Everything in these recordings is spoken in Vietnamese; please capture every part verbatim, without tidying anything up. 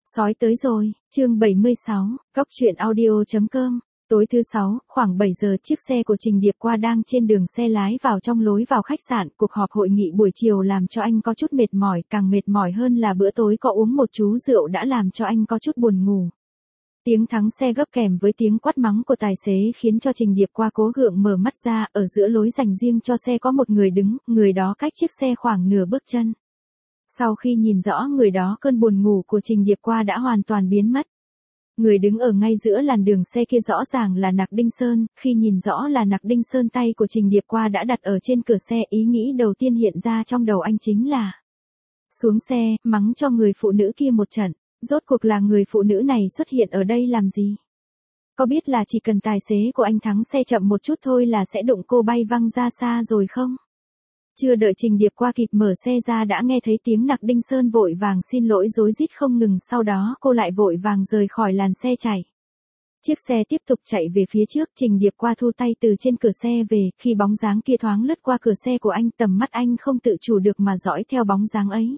Sói tới rồi, chương bảy mươi sáu, góc truyện audio.com. Tối thứ sáu, khoảng bảy giờ chiếc xe của Trình Điệp Qua đang trên đường xe lái vào trong lối vào khách sạn. Cuộc họp hội nghị buổi chiều làm cho anh có chút mệt mỏi, càng mệt mỏi hơn là bữa tối có uống một chú rượu đã làm cho anh có chút buồn ngủ. Tiếng thắng xe gấp kèm với tiếng quát mắng của tài xế khiến cho Trình Điệp Qua cố gượng mở mắt ra. Ở giữa lối dành riêng cho xe có một người đứng, người đó cách chiếc xe khoảng nửa bước chân. Sau khi nhìn rõ người đó, cơn buồn ngủ của Trình Điệp Qua đã hoàn toàn biến mất. Người đứng ở ngay giữa làn đường xe kia rõ ràng là Nặc Đinh Sơn. Khi nhìn rõ là Nặc Đinh Sơn, tay của Trình Điệp Qua đã đặt ở trên cửa xe, ý nghĩ đầu tiên hiện ra trong đầu anh chính là xuống xe, mắng cho người phụ nữ kia một trận. Rốt cuộc là người phụ nữ này xuất hiện ở đây làm gì? Có biết là chỉ cần tài xế của anh thắng xe chậm một chút thôi là sẽ đụng cô bay văng ra xa rồi không? Chưa đợi Trình Điệp Qua kịp mở xe ra đã nghe thấy tiếng Nặc Đinh Sơn vội vàng xin lỗi rối rít không ngừng, sau đó cô lại vội vàng rời khỏi làn xe chạy. Chiếc xe tiếp tục chạy về phía trước, Trình Điệp Qua thu tay từ trên cửa xe về, khi bóng dáng kia thoáng lướt qua cửa xe của anh, tầm mắt anh không tự chủ được mà dõi theo bóng dáng ấy.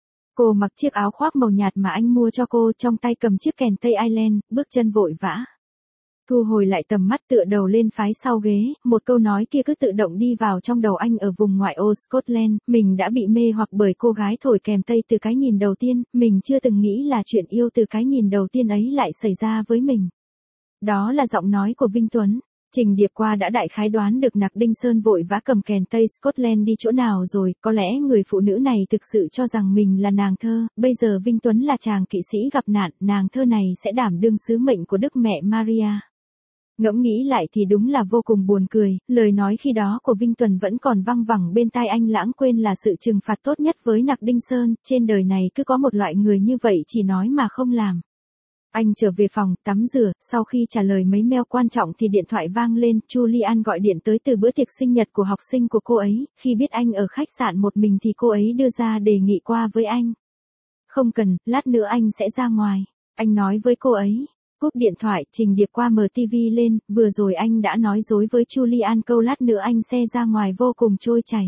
Cô mặc chiếc áo khoác màu nhạt mà anh mua cho cô, trong tay cầm chiếc kèn Tây Ireland, bước chân vội vã. Thu hồi lại tầm mắt, tựa đầu lên phái sau ghế, một câu nói kia cứ tự động đi vào trong đầu anh. Ở vùng ngoại ô Scotland, mình đã bị mê hoặc bởi cô gái thổi kèn Tây từ cái nhìn đầu tiên, mình chưa từng nghĩ là chuyện yêu từ cái nhìn đầu tiên ấy lại xảy ra với mình. Đó là giọng nói của Vinh Tuấn. Trình Điệp Qua đã đại khái đoán được Nặc Đinh Sơn vội vã cầm kèn Tây Scotland đi chỗ nào rồi, có lẽ người phụ nữ này thực sự cho rằng mình là nàng thơ, bây giờ Vinh Tuấn là chàng kỵ sĩ gặp nạn, nàng thơ này sẽ đảm đương sứ mệnh của Đức Mẹ Maria. Ngẫm nghĩ lại thì đúng là vô cùng buồn cười, lời nói khi đó của Vinh Tuấn vẫn còn văng vẳng bên tai anh, lãng quên là sự trừng phạt tốt nhất với Nặc Đinh Sơn, trên đời này cứ có một loại người như vậy chỉ nói mà không làm. Anh trở về phòng, tắm rửa, sau khi trả lời mấy mail quan trọng thì điện thoại vang lên, Julian gọi điện tới từ bữa tiệc sinh nhật của học sinh của cô ấy, khi biết anh ở khách sạn một mình thì cô ấy đưa ra đề nghị qua với anh. Không cần, lát nữa anh sẽ ra ngoài, anh nói với cô ấy. Cúp điện thoại, Trình Điệp Qua mở tivi lên, vừa rồi anh đã nói dối với Julian câu lát nữa anh sẽ ra ngoài vô cùng trôi chảy.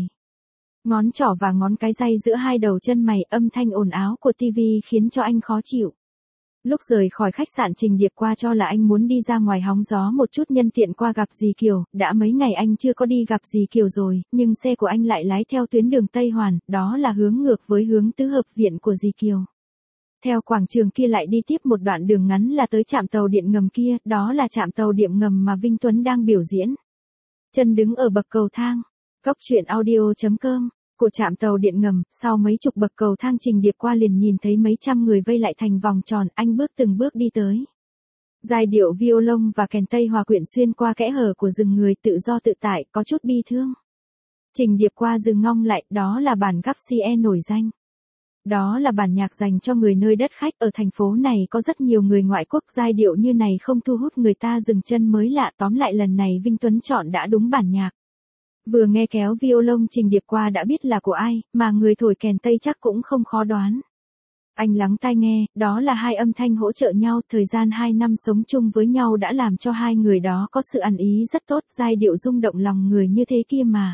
Ngón trỏ và ngón cái day giữa hai đầu chân mày, âm thanh ồn ào của tivi khiến cho anh khó chịu. Lúc rời khỏi khách sạn, Trình Điệp Qua cho là anh muốn đi ra ngoài hóng gió một chút nhân tiện qua gặp dì Kiều, đã mấy ngày anh chưa có đi gặp dì Kiều rồi, nhưng xe của anh lại lái theo tuyến đường Tây Hoàn, đó là hướng ngược với hướng tứ hợp viện của dì Kiều. Theo quảng trường kia lại đi tiếp một đoạn đường ngắn là tới trạm tàu điện ngầm kia, đó là trạm tàu điện ngầm mà Vinh Tuấn đang biểu diễn. Chân đứng ở bậc cầu thang, góc truyện audio.com, của trạm tàu điện ngầm, sau mấy chục bậc cầu thang Trình Điệp Qua liền nhìn thấy mấy trăm người vây lại thành vòng tròn, anh bước từng bước đi tới. Giai điệu violon và kèn Tây hòa quyện xuyên qua kẽ hở của rừng người, tự do tự tại, có chút bi thương. Trình Điệp Qua dừng ngong lại, đó là bản Garcia nổi danh. Đó là bản nhạc dành cho người nơi đất khách, ở thành phố này có rất nhiều người ngoại quốc, giai điệu như này không thu hút người ta dừng chân mới lạ, tóm lại lần này Vinh Tuấn chọn đã đúng bản nhạc. Vừa nghe kéo violon Trình Điệp Qua đã biết là của ai, mà người thổi kèn Tây chắc cũng không khó đoán. Anh lắng tai nghe, đó là hai âm thanh hỗ trợ nhau, thời gian hai năm sống chung với nhau đã làm cho hai người đó có sự ăn ý rất tốt, giai điệu rung động lòng người như thế kia mà.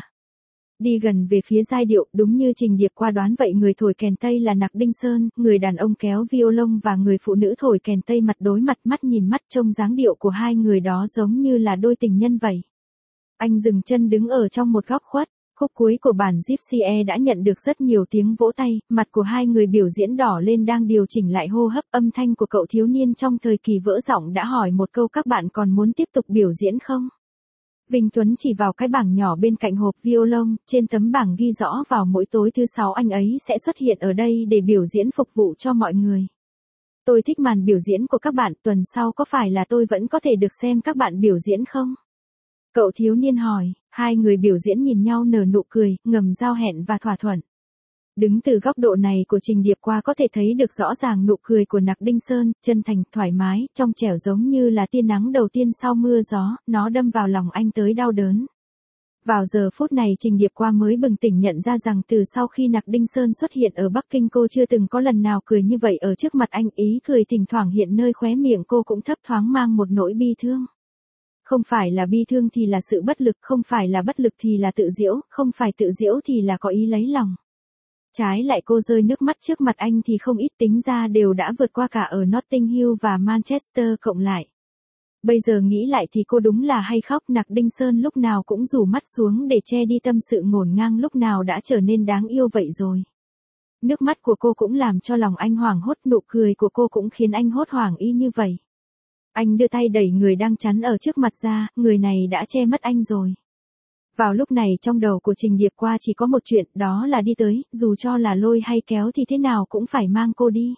Đi gần về phía giai điệu, đúng như Trình Điệp Qua đoán vậy, người thổi kèn Tây là Nặc Đinh Sơn, người đàn ông kéo violon và người phụ nữ thổi kèn Tây mặt đối mặt, mắt nhìn mắt, trông dáng điệu của hai người đó giống như là đôi tình nhân vậy. Anh dừng chân đứng ở trong một góc khuất, khúc cuối của bản Gypsy Air đã nhận được rất nhiều tiếng vỗ tay, mặt của hai người biểu diễn đỏ lên đang điều chỉnh lại hô hấp, âm thanh của cậu thiếu niên trong thời kỳ vỡ giọng đã hỏi một câu, các bạn còn muốn tiếp tục biểu diễn không? Vinh Tuấn chỉ vào cái bảng nhỏ bên cạnh hộp violon, trên tấm bảng ghi rõ vào mỗi tối thứ sáu anh ấy sẽ xuất hiện ở đây để biểu diễn phục vụ cho mọi người. Tôi thích màn biểu diễn của các bạn, tuần sau có phải là tôi vẫn có thể được xem các bạn biểu diễn không? Cậu thiếu niên hỏi, hai người biểu diễn nhìn nhau nở nụ cười, ngầm giao hẹn và thỏa thuận. Đứng từ góc độ này của Trình Điệp Qua có thể thấy được rõ ràng nụ cười của Nặc Đinh Sơn, chân thành, thoải mái, trong trẻo giống như là tia nắng đầu tiên sau mưa gió, nó đâm vào lòng anh tới đau đớn. Vào giờ phút này Trình Điệp Qua mới bừng tỉnh nhận ra rằng từ sau khi Nặc Đinh Sơn xuất hiện ở Bắc Kinh cô chưa từng có lần nào cười như vậy ở trước mặt anh, ý cười thỉnh thoảng hiện nơi khóe miệng cô cũng thấp thoáng mang một nỗi bi thương. Không phải là bi thương thì là sự bất lực, không phải là bất lực thì là tự giễu, không phải tự giễu thì là có ý lấy lòng. Trái lại cô rơi nước mắt trước mặt anh thì không ít, tính ra đều đã vượt qua cả ở Notting Hill và Manchester cộng lại. Bây giờ nghĩ lại thì cô đúng là hay khóc. Nặc Đinh Sơn lúc nào cũng rủ mắt xuống để che đi tâm sự ngổn ngang lúc nào đã trở nên đáng yêu vậy rồi. Nước mắt của cô cũng làm cho lòng anh hoảng hốt, nụ cười của cô cũng khiến anh hốt hoảng y như vậy. Anh đưa tay đẩy người đang chắn ở trước mặt ra, người này đã che mất anh rồi. Vào lúc này trong đầu của Trình Điệp Qua chỉ có một chuyện, đó là đi tới, dù cho là lôi hay kéo thì thế nào cũng phải mang cô đi.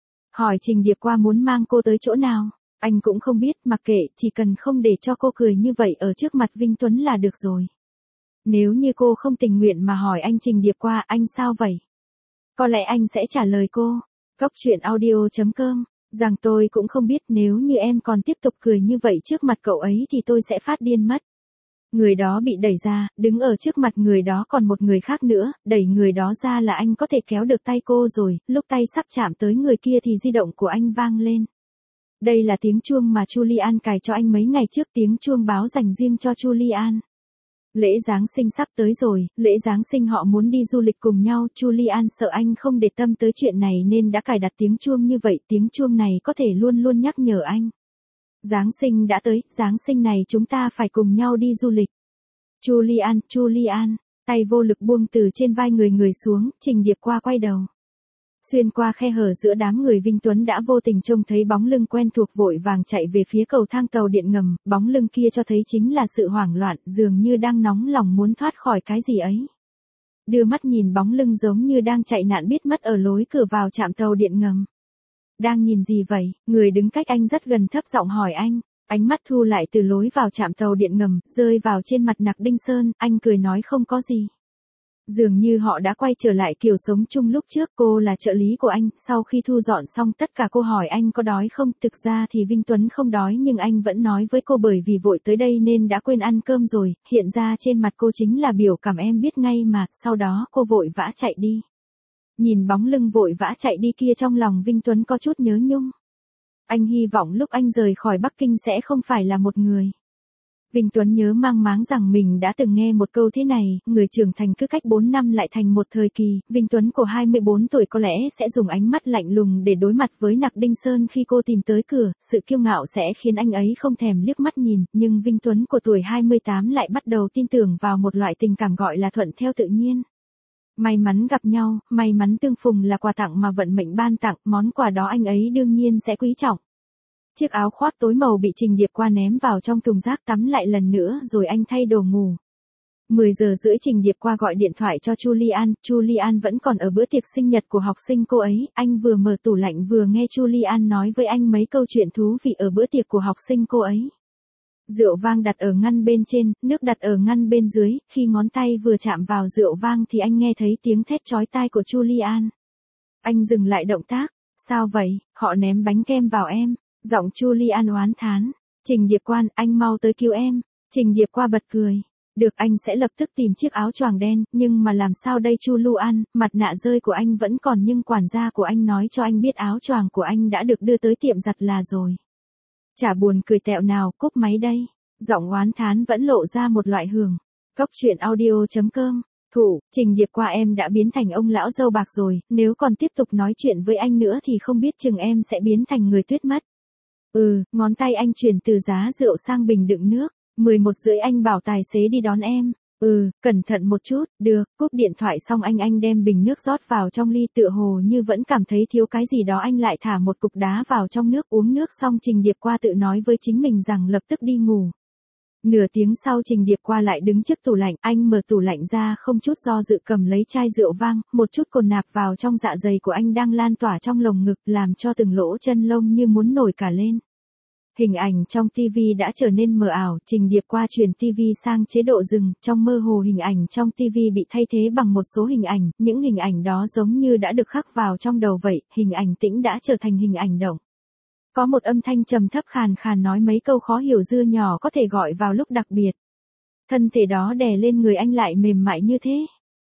Hỏi Trình Điệp Qua muốn mang cô tới chỗ nào, anh cũng không biết, mặc kệ, chỉ cần không để cho cô cười như vậy ở trước mặt Vinh Tuấn là được rồi. Nếu như cô không tình nguyện mà hỏi anh Trình Điệp Qua, anh sao vậy? Có lẽ anh sẽ trả lời cô, Cóc truyện audio chấm com, rằng tôi cũng không biết, nếu như em còn tiếp tục cười như vậy trước mặt cậu ấy thì tôi sẽ phát điên mất. Người đó bị đẩy ra, đứng ở trước mặt người đó còn một người khác nữa, đẩy người đó ra là anh có thể kéo được tay cô rồi, lúc tay sắp chạm tới người kia thì di động của anh vang lên. Đây là tiếng chuông mà Julian cài cho anh mấy ngày trước, tiếng chuông báo dành riêng cho Julian. Lễ Giáng sinh sắp tới rồi, lễ Giáng sinh họ muốn đi du lịch cùng nhau, Julian sợ anh không để tâm tới chuyện này nên đã cài đặt tiếng chuông như vậy, tiếng chuông này có thể luôn luôn nhắc nhở anh. Giáng sinh đã tới, Giáng sinh này chúng ta phải cùng nhau đi du lịch. Julian, Julian, tay vô lực buông từ trên vai người người xuống, Trình Điệp Qua quay đầu. Xuyên qua khe hở giữa đám người, Vinh Tuấn đã vô tình trông thấy bóng lưng quen thuộc, vội vàng chạy về phía cầu thang tàu điện ngầm, bóng lưng kia cho thấy chính là sự hoảng loạn, dường như đang nóng lòng muốn thoát khỏi cái gì ấy. Đưa mắt nhìn bóng lưng giống như đang chạy nạn biết mất ở lối cửa vào trạm tàu điện ngầm. Đang nhìn gì vậy? Người đứng cách anh rất gần thấp giọng hỏi anh. Ánh mắt thu lại từ lối vào trạm tàu điện ngầm, rơi vào trên mặt Nặc Đinh Sơn, anh cười nói không có gì. Dường như họ đã quay trở lại kiểu sống chung lúc trước. Cô là trợ lý của anh, sau khi thu dọn xong tất cả cô hỏi anh có đói không, thực ra thì Vinh Tuấn không đói nhưng anh vẫn nói với cô bởi vì vội tới đây nên đã quên ăn cơm rồi, hiện ra trên mặt cô chính là biểu cảm em biết ngay mà, sau đó cô vội vã chạy đi. Nhìn bóng lưng vội vã chạy đi kia trong lòng Vinh Tuấn có chút nhớ nhung. Anh hy vọng lúc anh rời khỏi Bắc Kinh sẽ không phải là một người. Vinh Tuấn nhớ mang máng rằng mình đã từng nghe một câu thế này, người trưởng thành cứ cách bốn năm lại thành một thời kỳ. Vinh Tuấn của hai mươi bốn tuổi có lẽ sẽ dùng ánh mắt lạnh lùng để đối mặt với Nặc Đinh Sơn khi cô tìm tới cửa, sự kiêu ngạo sẽ khiến anh ấy không thèm liếc mắt nhìn, nhưng Vinh Tuấn của tuổi hai mươi tám lại bắt đầu tin tưởng vào một loại tình cảm gọi là thuận theo tự nhiên. May mắn gặp nhau, may mắn tương phùng là quà tặng mà vận mệnh ban tặng, món quà đó anh ấy đương nhiên sẽ quý trọng. Chiếc áo khoác tối màu bị Trình Điệp Qua ném vào trong thùng rác, tắm lại lần nữa rồi anh thay đồ ngủ. mười giờ rưỡi Trình Điệp Qua gọi điện thoại cho Julian, Julian vẫn còn ở bữa tiệc sinh nhật của học sinh cô ấy, anh vừa mở tủ lạnh vừa nghe Julian nói với anh mấy câu chuyện thú vị ở bữa tiệc của học sinh cô ấy. Rượu vang đặt ở ngăn bên trên, nước đặt ở ngăn bên dưới, khi ngón tay vừa chạm vào rượu vang thì anh nghe thấy tiếng thét chói tai của Julian. Anh dừng lại động tác, sao vậy, họ ném bánh kem vào em. Giọng Julian oán thán. Trình Điệp Quan, anh mau tới cứu em. Trình Điệp Qua bật cười. Được, anh sẽ lập tức tìm chiếc áo choàng đen, nhưng mà làm sao đây Julian, mặt nạ rơi của anh vẫn còn nhưng quản gia của anh nói cho anh biết áo choàng của anh đã được đưa tới tiệm giặt là rồi. Chả buồn cười tẹo nào, cúp máy đây. Giọng oán thán vẫn lộ ra một loại hưởng. Cóc truyện audio chấm com. Thủ, Trình Điệp Qua em đã biến thành ông lão râu bạc rồi, nếu còn tiếp tục nói chuyện với anh nữa thì không biết chừng em sẽ biến thành người tuyết mất. Ừ, ngón tay anh chuyển từ giá rượu sang bình đựng nước. mười một rưỡi anh bảo tài xế đi đón em. Ừ, cẩn thận một chút, được, cúp điện thoại xong anh anh đem bình nước rót vào trong ly, tựa hồ như vẫn cảm thấy thiếu cái gì đó, anh lại thả một cục đá vào trong nước, uống nước xong Trình Điệp Qua tự nói với chính mình rằng lập tức đi ngủ. Nửa tiếng sau Trình Điệp Qua lại đứng trước tủ lạnh, anh mở tủ lạnh ra không chút do dự cầm lấy chai rượu vang, một chút cồn nạp vào trong dạ dày của anh đang lan tỏa trong lồng ngực, làm cho từng lỗ chân lông như muốn nổi cả lên. Hình ảnh trong ti vi đã trở nên mờ ảo, Trình Điệp Qua chuyển ti vi sang chế độ dừng, trong mơ hồ hình ảnh trong ti vi bị thay thế bằng một số hình ảnh, những hình ảnh đó giống như đã được khắc vào trong đầu vậy, hình ảnh tĩnh đã trở thành hình ảnh động. Có một âm thanh trầm thấp khàn khàn nói mấy câu khó hiểu dưa nhỏ có thể gọi vào lúc đặc biệt. Thân thể đó đè lên người anh lại mềm mại như thế.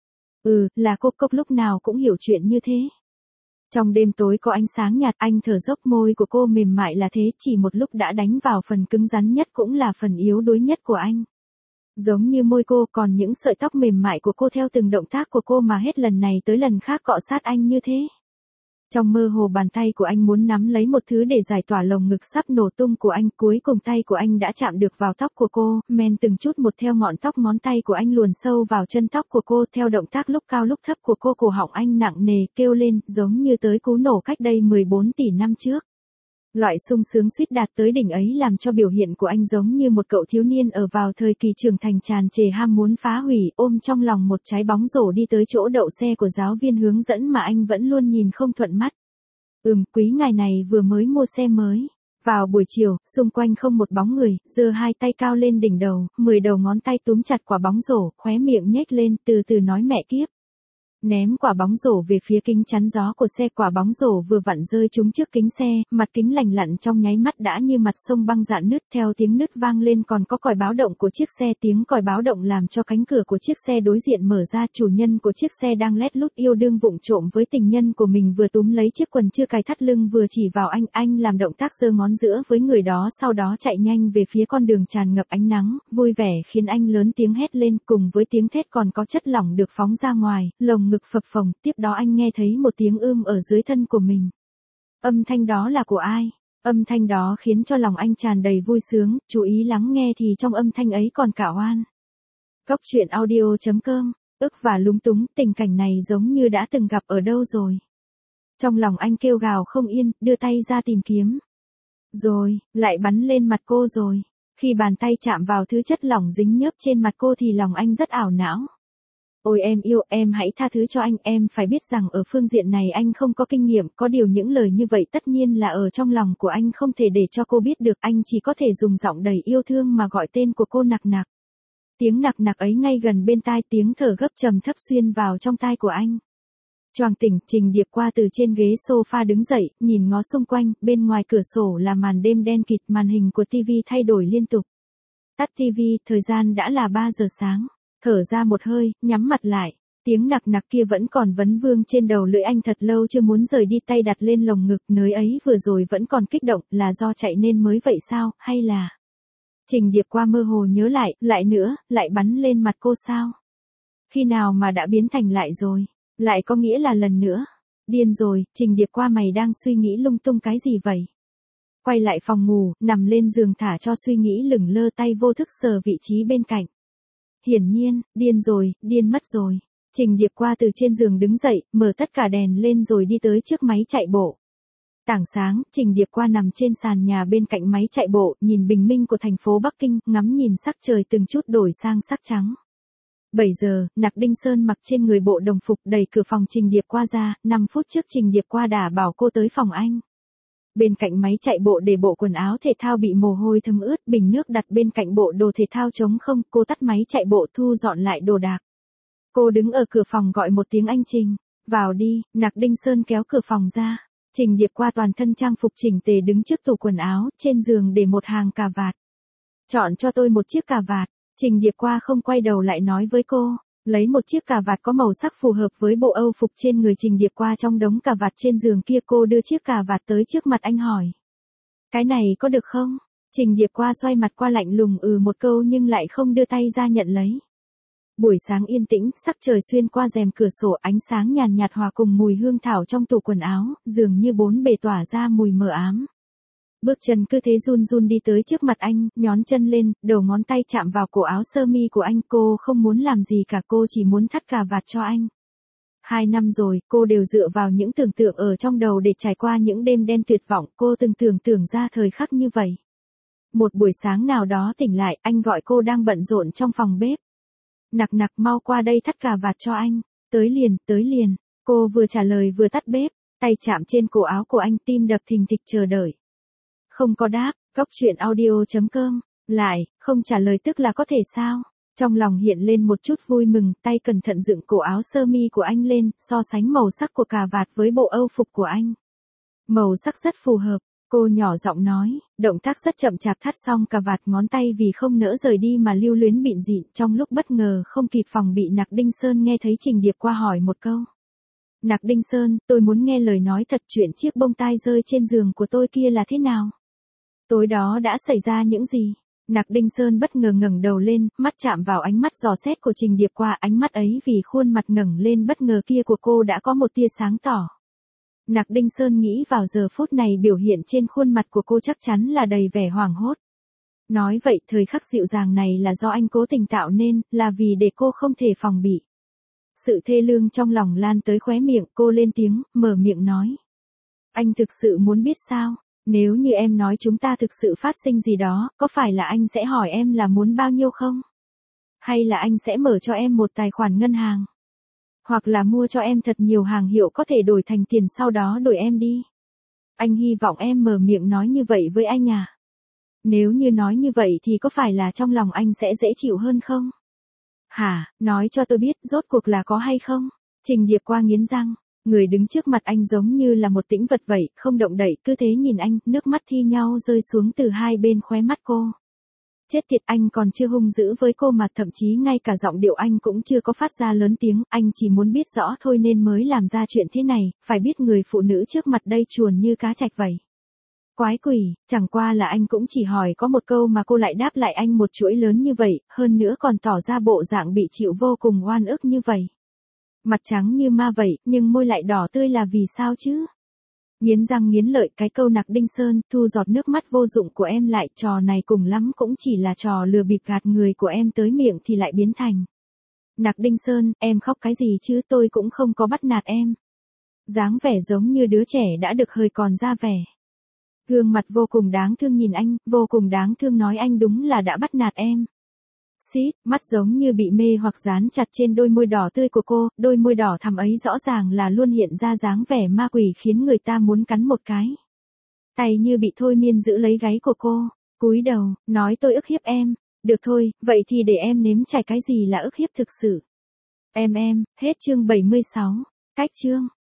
Ừ, là cô Cốc lúc nào cũng hiểu chuyện như thế. Trong đêm tối có ánh sáng nhạt, anh thở dốc, môi của cô mềm mại là thế, chỉ một lúc đã đánh vào phần cứng rắn nhất cũng là phần yếu đuối nhất của anh. Giống như môi cô, còn những sợi tóc mềm mại của cô theo từng động tác của cô mà hết lần này tới lần khác cọ sát anh như thế. Trong mơ hồ bàn tay của anh muốn nắm lấy một thứ để giải tỏa lồng ngực sắp nổ tung của anh, cuối cùng tay của anh đã chạm được vào tóc của cô, men từng chút một theo ngọn tóc ngón tay của anh luồn sâu vào chân tóc của cô, theo động tác lúc cao lúc thấp của cô, cổ họng anh nặng nề kêu lên, giống như tới cú nổ cách đây mười bốn tỷ năm trước. Loại sung sướng suýt đạt tới đỉnh ấy làm cho biểu hiện của anh giống như một cậu thiếu niên ở vào thời kỳ trưởng thành tràn trề ham muốn phá hủy, ôm trong lòng một trái bóng rổ đi tới chỗ đậu xe của giáo viên hướng dẫn mà anh vẫn luôn nhìn không thuận mắt. Ừm, quý ngài này vừa mới mua xe mới. Vào buổi chiều, xung quanh không một bóng người, giơ hai tay cao lên đỉnh đầu, mười đầu ngón tay túm chặt quả bóng rổ, khóe miệng nhếch lên, từ từ nói mẹ kiếp. Ném quả bóng rổ về phía kính chắn gió của xe, quả bóng rổ vừa vặn rơi trúng trước kính xe, mặt kính lành lặn trong nháy mắt đã như mặt sông băng rạn nứt, theo tiếng nứt vang lên còn có còi báo động của chiếc xe, tiếng còi báo động làm cho cánh cửa của chiếc xe đối diện mở ra, chủ nhân của chiếc xe đang lét lút yêu đương vụng trộm với tình nhân của mình vừa túm lấy chiếc quần chưa cài thắt lưng vừa chỉ vào anh, anh làm động tác giơ ngón giữa với người đó sau đó chạy nhanh về phía con đường tràn ngập ánh nắng, vui vẻ khiến anh lớn tiếng hét lên, cùng với tiếng thét còn có chất lỏng được phóng ra ngoài, lồng ngực phập phồng, tiếp đó anh nghe thấy một tiếng ưm ở dưới thân của mình. Âm thanh đó là của ai? Âm thanh đó khiến cho lòng anh tràn đầy vui sướng, chú ý lắng nghe thì trong âm thanh ấy còn cả oan. Cốc truyện audio chấm com, ức và lúng túng, tình cảnh này giống như đã từng gặp ở đâu rồi. Trong lòng anh kêu gào không yên, đưa tay ra tìm kiếm. Rồi, lại bắn lên mặt cô rồi. Khi bàn tay chạm vào thứ chất lỏng dính nhớp trên mặt cô thì lòng anh rất ảo não. Ôi em yêu, em hãy tha thứ cho anh, em phải biết rằng ở phương diện này anh không có kinh nghiệm, có điều những lời như vậy tất nhiên là ở trong lòng của anh không thể để cho cô biết được, anh chỉ có thể dùng giọng đầy yêu thương mà gọi tên của cô nặc nặc. Tiếng nặc nặc ấy ngay gần bên tai, tiếng thở gấp trầm thấp xuyên vào trong tai của anh. Choàng tỉnh, Trình Điệp qua từ trên ghế sofa đứng dậy, nhìn ngó xung quanh, bên ngoài cửa sổ là màn đêm đen kịt, màn hình của tivi thay đổi liên tục. Tắt tivi, thời gian đã là ba giờ sáng. Thở ra một hơi, nhắm mặt lại. Tiếng nặc nặc kia vẫn còn vấn vương trên đầu lưỡi anh thật lâu chưa muốn rời đi, tay đặt lên lồng ngực, nơi ấy vừa rồi vẫn còn kích động, là do chạy nên mới vậy sao, hay là... Trình Điệp qua mơ hồ nhớ lại, lại nữa, lại bắn lên mặt cô sao? Khi nào mà đã biến thành lại rồi? Lại có nghĩa là lần nữa? Điên rồi, Trình Điệp qua mày đang suy nghĩ lung tung cái gì vậy? Quay lại phòng ngủ, nằm lên giường thả cho suy nghĩ lửng lơ, tay vô thức sờ vị trí bên cạnh. Hiển nhiên, điên rồi, điên mất rồi. Trình Điệp qua từ trên giường đứng dậy, mở tất cả đèn lên rồi đi tới trước máy chạy bộ. Tảng sáng, Trình Điệp qua nằm trên sàn nhà bên cạnh máy chạy bộ, nhìn bình minh của thành phố Bắc Kinh, ngắm nhìn sắc trời từng chút đổi sang sắc trắng. bảy giờ, Nặc Đinh Sơn mặc trên người bộ đồng phục đẩy cửa phòng Trình Điệp qua ra, năm phút trước Trình Điệp qua đã bảo cô tới phòng anh. Bên cạnh máy chạy bộ để bộ quần áo thể thao bị mồ hôi thấm ướt, bình nước đặt bên cạnh bộ đồ thể thao trống không, cô tắt máy chạy bộ thu dọn lại đồ đạc. Cô đứng ở cửa phòng gọi một tiếng anh Trình, vào đi, Nặc Đinh Sơn kéo cửa phòng ra. Trình Điệp qua toàn thân trang phục chỉnh tề đứng trước tủ quần áo, trên giường để một hàng cà vạt. Chọn cho tôi một chiếc cà vạt, Trình Điệp qua không quay đầu lại nói với cô. Lấy một chiếc cà vạt có màu sắc phù hợp với bộ âu phục trên người Trình Điệp qua trong đống cà vạt trên giường kia, cô đưa chiếc cà vạt tới trước mặt anh hỏi. Cái này có được không? Trình Điệp qua xoay mặt qua lạnh lùng ừ một câu nhưng lại không đưa tay ra nhận lấy. Buổi sáng yên tĩnh, sắc trời xuyên qua rèm cửa sổ, ánh sáng nhàn nhạt hòa cùng mùi hương thảo trong tủ quần áo, dường như bốn bề tỏa ra mùi mờ ám. Bước chân cứ thế run run đi tới trước mặt anh, nhón chân lên, đầu ngón tay chạm vào cổ áo sơ mi của anh, cô không muốn làm gì cả, cô chỉ muốn thắt cà vạt cho anh. Hai năm rồi, cô đều dựa vào những tưởng tượng ở trong đầu để trải qua những đêm đen tuyệt vọng, cô từng tưởng tượng ra thời khắc như vậy. Một buổi sáng nào đó tỉnh lại, anh gọi cô đang bận rộn trong phòng bếp. Nặc nặc mau qua đây thắt cà vạt cho anh, tới liền, tới liền. Cô vừa trả lời vừa tắt bếp, tay chạm trên cổ áo của anh, tim đập thình thịch chờ đợi. Không có đáp, cốc truyện audio chấm com, lại, không trả lời tức là có thể sao? Trong lòng hiện lên một chút vui mừng, tay cẩn thận dựng cổ áo sơ mi của anh lên, so sánh màu sắc của cà vạt với bộ âu phục của anh. Màu sắc rất phù hợp, cô nhỏ giọng nói, động tác rất chậm chạp thắt xong cà vạt, ngón tay vì không nỡ rời đi mà lưu luyến bịn dịn, trong lúc bất ngờ không kịp phòng bị Nặc Đinh Sơn nghe thấy Trình Điệp qua hỏi một câu. Nặc Đinh Sơn, tôi muốn nghe lời nói thật, chuyện chiếc bông tai rơi trên giường của tôi kia là thế nào? Tối đó đã xảy ra những gì? Nặc Đinh Sơn bất ngờ ngẩng đầu lên, mắt chạm vào ánh mắt dò xét của Trình Điệp qua, ánh mắt ấy vì khuôn mặt ngẩng lên bất ngờ kia của cô đã có một tia sáng tỏ. Nặc Đinh Sơn nghĩ vào giờ phút này biểu hiện trên khuôn mặt của cô chắc chắn là đầy vẻ hoảng hốt. Nói vậy thời khắc dịu dàng này là do anh cố tình tạo nên, là vì để cô không thể phòng bị. Sự thê lương trong lòng lan tới khóe miệng, cô lên tiếng, mở miệng nói. Anh thực sự muốn biết sao? Nếu như em nói chúng ta thực sự phát sinh gì đó, có phải là anh sẽ hỏi em là muốn bao nhiêu không? Hay là anh sẽ mở cho em một tài khoản ngân hàng? Hoặc là mua cho em thật nhiều hàng hiệu có thể đổi thành tiền sau đó đổi em đi? Anh hy vọng em mở miệng nói như vậy với anh à? Nếu như nói như vậy thì có phải là trong lòng anh sẽ dễ chịu hơn không? Hả, nói cho tôi biết rốt cuộc là có hay không? Trình Điệp qua nghiến răng, người đứng trước mặt anh giống như là một tĩnh vật vậy, không động đậy, cứ thế nhìn anh, nước mắt thi nhau rơi xuống từ hai bên khóe mắt cô. Chết tiệt, anh còn chưa hung dữ với cô mà thậm chí ngay cả giọng điệu anh cũng chưa có phát ra lớn tiếng, anh chỉ muốn biết rõ thôi nên mới làm ra chuyện thế này, phải biết người phụ nữ trước mặt đây chuồn như cá trạch vậy. Quái quỷ, chẳng qua là anh cũng chỉ hỏi có một câu mà cô lại đáp lại anh một chuỗi lớn như vậy, hơn nữa còn tỏ ra bộ dạng bị chịu vô cùng oan ức như vậy. Mặt trắng như ma vậy, nhưng môi lại đỏ tươi là vì sao chứ? Nghiến răng nghiến lợi cái câu Nặc Đinh Sơn, thu giọt nước mắt vô dụng của em lại, trò này cùng lắm cũng chỉ là trò lừa bịp gạt người của em tới miệng thì lại biến thành. Nặc Đinh Sơn, em khóc cái gì chứ, tôi cũng không có bắt nạt em. Dáng vẻ giống như đứa trẻ đã được hơi còn ra vẻ. Gương mặt vô cùng đáng thương nhìn anh, vô cùng đáng thương nói anh đúng là đã bắt nạt em. Xít, mắt giống như bị mê hoặc dán chặt trên đôi môi đỏ tươi của cô, đôi môi đỏ thắm ấy rõ ràng là luôn hiện ra dáng vẻ ma quỷ khiến người ta muốn cắn một cái. Tay như bị thôi miên giữ lấy gáy của cô, cúi đầu, nói tôi ức hiếp em. Được thôi, vậy thì để em nếm trải cái gì là ức hiếp thực sự. Em em, hết chương bảy mươi sáu, cách chương.